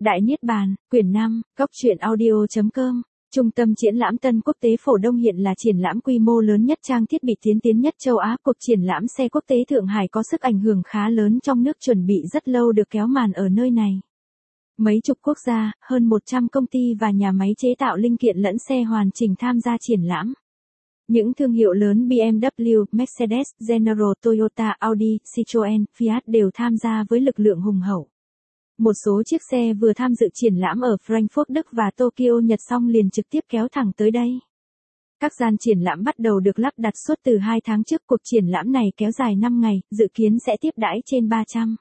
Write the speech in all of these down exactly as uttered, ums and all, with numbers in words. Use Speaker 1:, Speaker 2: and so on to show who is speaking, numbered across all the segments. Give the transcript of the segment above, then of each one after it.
Speaker 1: Đại Niết Bàn, quyển năm, góc truyện audio chấm com. Trung tâm triển lãm Tân Quốc tế Phổ Đông hiện là triển lãm quy mô lớn nhất trang thiết bị tiên tiến nhất châu Á. Cuộc triển lãm xe quốc tế Thượng Hải có sức ảnh hưởng khá lớn trong nước, chuẩn bị rất lâu được kéo màn ở nơi này. Mấy chục quốc gia, hơn một trăm công ty và nhà máy chế tạo linh kiện lẫn xe hoàn chỉnh tham gia triển lãm. Những thương hiệu lớn bê em vê, Mercedes, General, Toyota, Audi, Citroën, Fiat đều tham gia với lực lượng hùng hậu. Một số chiếc xe vừa tham dự triển lãm ở Frankfurt, Đức và Tokyo, Nhật xong liền trực tiếp kéo thẳng tới đây. Các gian triển lãm bắt đầu được lắp đặt suốt từ hai tháng trước. Cuộc triển lãm này kéo dài năm ngày, dự kiến sẽ tiếp đãi trên ba trăm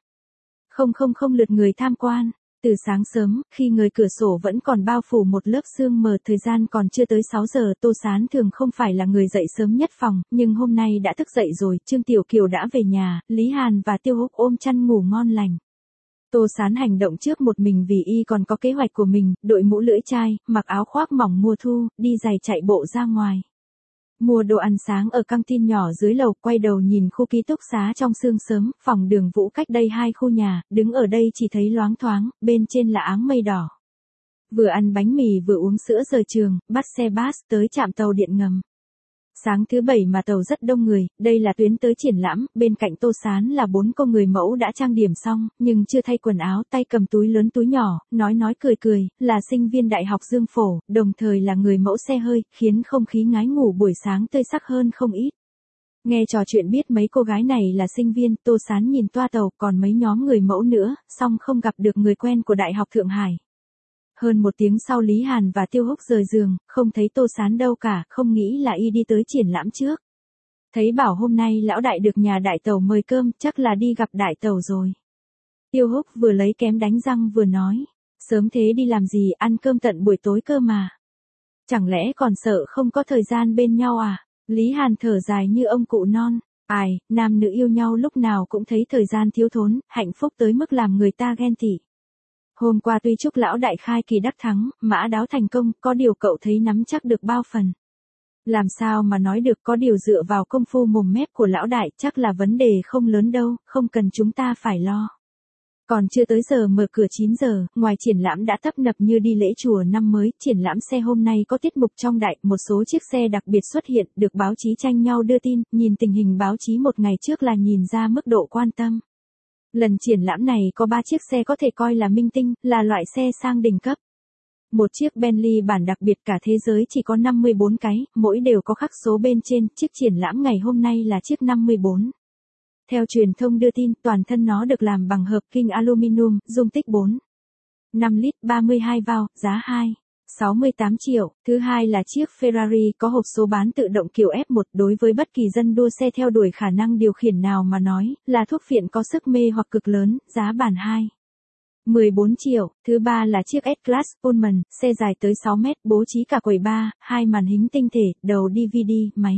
Speaker 1: nghìn lượt người tham quan. Từ sáng sớm, khi người cửa sổ vẫn còn bao phủ một lớp sương mờ, thời gian còn chưa tới sáu giờ, Tô Sán thường không phải là người dậy sớm nhất phòng, nhưng hôm nay đã thức dậy rồi. Trương Tiểu Kiều đã về nhà, Lý Hàn và Tiêu Húc ôm chăn ngủ ngon lành. Tô Sán hành động trước một mình vì y còn có kế hoạch của mình, đội mũ lưỡi chai, mặc áo khoác mỏng mùa thu, đi giày chạy bộ ra ngoài. Mua đồ ăn sáng ở căng tin nhỏ dưới lầu, quay đầu nhìn khu ký túc xá trong sương sớm, phòng Đường Vũ cách đây hai khu nhà, đứng ở đây chỉ thấy loáng thoáng, bên trên là áng mây đỏ. Vừa ăn bánh mì vừa uống sữa rời trường, bắt xe bus tới trạm tàu điện ngầm. Sáng thứ bảy mà tàu rất đông người, đây là tuyến tới triển lãm, bên cạnh Tô Sán là bốn cô người mẫu đã trang điểm xong, nhưng chưa thay quần áo, tay cầm túi lớn túi nhỏ, nói nói cười cười, là sinh viên Đại học Dương Phổ, đồng thời là người mẫu xe hơi, khiến không khí ngái ngủ buổi sáng tươi sắc hơn không ít. Nghe trò chuyện biết mấy cô gái này là sinh viên, Tô Sán nhìn toa tàu, còn mấy nhóm người mẫu nữa, song không gặp được người quen của Đại học Thượng Hải. Hơn một tiếng sau Lý Hàn và Tiêu Húc rời giường, không thấy Tô Sán đâu cả, không nghĩ là y đi tới triển lãm trước. Thấy bảo hôm nay lão đại được nhà đại tàu mời cơm, chắc là đi gặp đại tàu rồi. Tiêu Húc vừa lấy kém đánh răng vừa nói, sớm thế đi làm gì, ăn cơm tận buổi tối cơ mà. Chẳng lẽ còn sợ không có thời gian bên nhau à? Lý Hàn thở dài như ông cụ non, ai, nam nữ yêu nhau lúc nào cũng thấy thời gian thiếu thốn, hạnh phúc tới mức làm người ta ghen tị. Hôm qua tuy chúc lão đại khai kỳ đắc thắng, mã đáo thành công, có điều cậu thấy nắm chắc được bao phần. Làm sao mà nói được, có điều dựa vào công phu mồm mép của lão đại, chắc là vấn đề không lớn đâu, không cần chúng ta phải lo. Còn chưa tới giờ mở cửa chín giờ, ngoài triển lãm đã tấp nập như đi lễ chùa năm mới. Triển lãm xe hôm nay có tiết mục trong đại, một số chiếc xe đặc biệt xuất hiện, được báo chí tranh nhau đưa tin, nhìn tình hình báo chí một ngày trước là nhìn ra mức độ quan tâm. Lần triển lãm này có ba chiếc xe có thể coi là minh tinh, là loại xe sang đỉnh cấp. Một chiếc Bentley bản đặc biệt cả thế giới chỉ có năm mươi bốn cái, mỗi đều có khắc số bên trên, chiếc triển lãm ngày hôm nay là chiếc năm mươi bốn. Theo truyền thông đưa tin, toàn thân nó được làm bằng hợp kim aluminum, dung tích bốn phẩy năm lít, ba mươi hai vao, giá hai phẩy sáu mươi tám triệu. Thứ hai là chiếc Ferrari có hộp số bán tự động kiểu F một, đối với bất kỳ dân đua xe theo đuổi khả năng điều khiển nào mà nói, là thuốc phiện có sức mê hoặc cực lớn, giá bản hai phẩy mười bốn triệu. Thứ ba là chiếc S-Class Pullman, xe dài tới sáu mét, bố trí cả quầy bar, hai màn hình tinh thể, đầu đê vê đê, máy.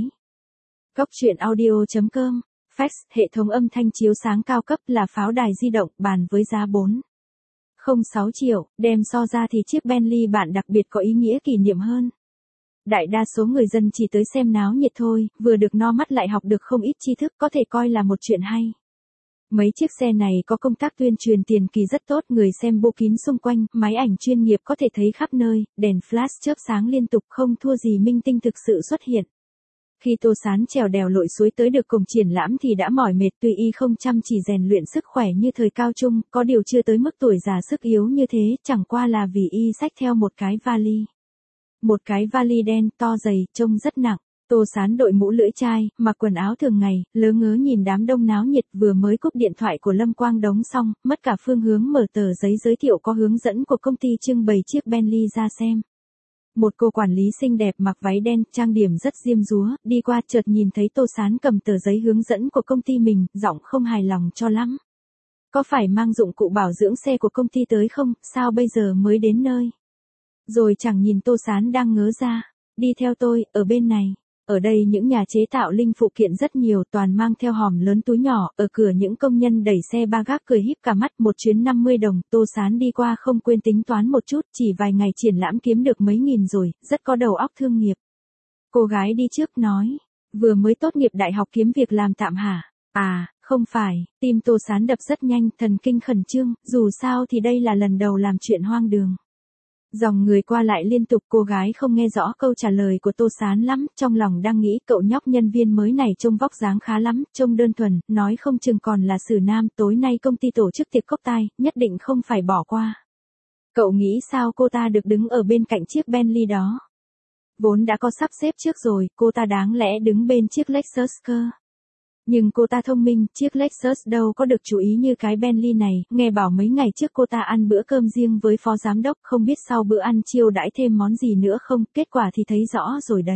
Speaker 1: Góc truyện audio chấm com. Fax, hệ thống âm thanh chiếu sáng cao cấp, là pháo đài di động, bàn với giá bốn phẩy không sáu triệu, đem so ra thì chiếc Bentley bản đặc biệt có ý nghĩa kỷ niệm hơn. Đại đa số người dân chỉ tới xem náo nhiệt thôi, vừa được no mắt lại học được không ít tri thức, có thể coi là một chuyện hay. Mấy chiếc xe này có công tác tuyên truyền tiền kỳ rất tốt, người xem bô kín xung quanh, máy ảnh chuyên nghiệp có thể thấy khắp nơi, đèn flash chớp sáng liên tục, không thua gì minh tinh thực sự xuất hiện. Khi Tô Sán trèo đèo lội suối tới được cổng triển lãm thì đã mỏi mệt, tuy y không chăm chỉ rèn luyện sức khỏe như thời cao trung, có điều chưa tới mức tuổi già sức yếu như thế, chẳng qua là vì y xách theo một cái vali. Một cái vali đen, to dày, trông rất nặng. Tô Sán đội mũ lưỡi chai, mặc quần áo thường ngày, lớ ngớ nhìn đám đông náo nhiệt, vừa mới cúp điện thoại của Lâm Quang Đống xong, mất cả phương hướng mở tờ giấy giới thiệu có hướng dẫn của công ty trưng bày chiếc Bentley ra xem. Một cô quản lý xinh đẹp mặc váy đen, trang điểm rất diêm dúa, đi qua chợt nhìn thấy Tô Sán cầm tờ giấy hướng dẫn của công ty mình, giọng không hài lòng cho lắm. Có phải mang dụng cụ bảo dưỡng xe của công ty tới không, sao bây giờ mới đến nơi? Rồi chẳng nhìn Tô Sán đang ngớ ra, đi theo tôi, ở bên này. Ở đây những nhà chế tạo linh phụ kiện rất nhiều, toàn mang theo hòm lớn túi nhỏ, ở cửa những công nhân đẩy xe ba gác cười híp cả mắt, một chuyến năm mươi đồng, Tô Sán đi qua không quên tính toán một chút, chỉ vài ngày triển lãm kiếm được mấy nghìn rồi, rất có đầu óc thương nghiệp. Cô gái đi trước nói, vừa mới tốt nghiệp đại học kiếm việc làm tạm hả? À, không phải, tim Tô Sán đập rất nhanh, thần kinh khẩn trương, dù sao thì đây là lần đầu làm chuyện hoang đường. Dòng người qua lại liên tục, cô gái không nghe rõ câu trả lời của Tô Sán lắm, trong lòng đang nghĩ cậu nhóc nhân viên mới này trông vóc dáng khá lắm, trông đơn thuần, nói không chừng còn là xử nam, tối nay công ty tổ chức tiệc cốc tai, nhất định không phải bỏ qua. Cậu nghĩ sao cô ta được đứng ở bên cạnh chiếc Bentley đó? Vốn đã có sắp xếp trước rồi, cô ta đáng lẽ đứng bên chiếc Lexus cơ. Nhưng cô ta thông minh, chiếc Lexus đâu có được chú ý như cái Bentley này, nghe bảo mấy ngày trước cô ta ăn bữa cơm riêng với phó giám đốc, không biết sau bữa ăn chiêu đãi thêm món gì nữa không, kết quả thì thấy rõ rồi đấy.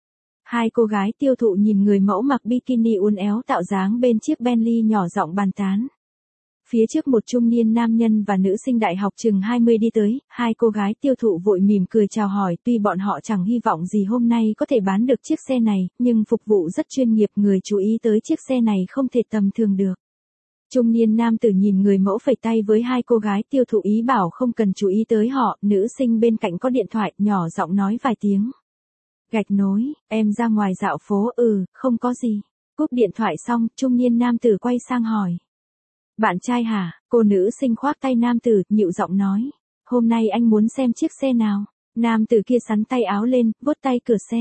Speaker 1: Hai cô gái tiêu thụ nhìn người mẫu mặc bikini uốn éo tạo dáng bên chiếc Bentley nhỏ giọng bàn tán. Phía trước một trung niên nam nhân và nữ sinh đại học chừng hai mươi đi tới, hai cô gái tiêu thụ vội mỉm cười chào hỏi, tuy bọn họ chẳng hy vọng gì hôm nay có thể bán được chiếc xe này, nhưng phục vụ rất chuyên nghiệp, người chú ý tới chiếc xe này không thể tầm thường được. Trung niên nam tử nhìn người mẫu phẩy tay với hai cô gái tiêu thụ ý bảo không cần chú ý tới họ, nữ sinh bên cạnh có điện thoại, nhỏ giọng nói vài tiếng. Gạch nối, em ra ngoài dạo phố, ừ, không có gì. Cúp điện thoại xong, trung niên nam tử quay sang hỏi. Bạn trai hả? Cô nữ sinh khoác tay nam tử, nhịu giọng nói. Hôm nay anh muốn xem chiếc xe nào? Nam tử kia xắn tay áo lên, vuốt tay cửa xe.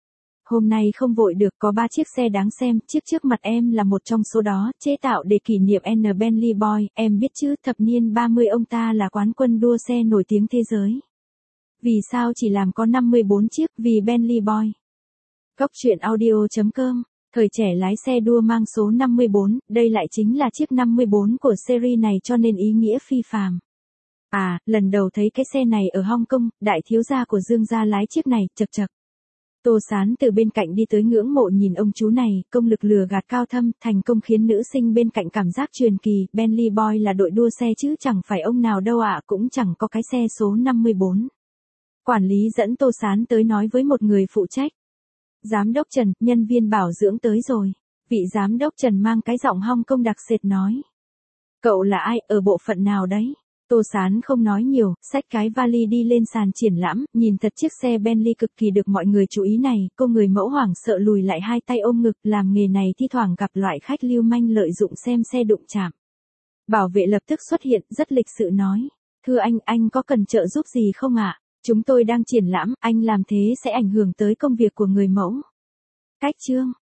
Speaker 1: Hôm nay không vội được, có ba chiếc xe đáng xem, chiếc trước mặt em là một trong số đó, chế tạo để kỷ niệm N Bentley Boy, em biết chứ, thập niên ba mươi ông ta là quán quân đua xe nổi tiếng thế giới. Vì sao chỉ làm có năm mươi bốn chiếc, vì Bentley Boy. Cốc truyện audio chấm com. Thời trẻ lái xe đua mang số năm mươi bốn, đây lại chính là chiếc năm mươi bốn của series này cho nên ý nghĩa phi phàm. À, lần đầu thấy cái xe này ở Hong Kong, đại thiếu gia của Dương gia lái chiếc này, chật chật. Tô Sán từ bên cạnh đi tới ngưỡng mộ nhìn ông chú này, công lực lừa gạt cao thâm, thành công khiến nữ sinh bên cạnh cảm giác truyền kỳ, Bentley Boy là đội đua xe chứ chẳng phải ông nào đâu ạ, cũng chẳng có cái xe số năm mươi bốn. Quản lý dẫn Tô Sán tới nói với một người phụ trách. Giám đốc Trần, nhân viên bảo dưỡng tới rồi. Vị giám đốc Trần mang cái giọng Hong Kong đặc sệt nói. Cậu là ai, ở bộ phận nào đấy? Tô Sán không nói nhiều, xách cái vali đi lên sàn triển lãm, nhìn thật chiếc xe Bentley cực kỳ được mọi người chú ý này, cô người mẫu hoảng sợ lùi lại hai tay ôm ngực, làm nghề này thi thoảng gặp loại khách lưu manh lợi dụng xem xe đụng chạm. Bảo vệ lập tức xuất hiện, rất lịch sự nói. Thưa anh, anh có cần trợ giúp gì không ạ? Chúng tôi đang triển lãm, anh làm thế sẽ ảnh hưởng tới công việc của người mẫu. Cách chương.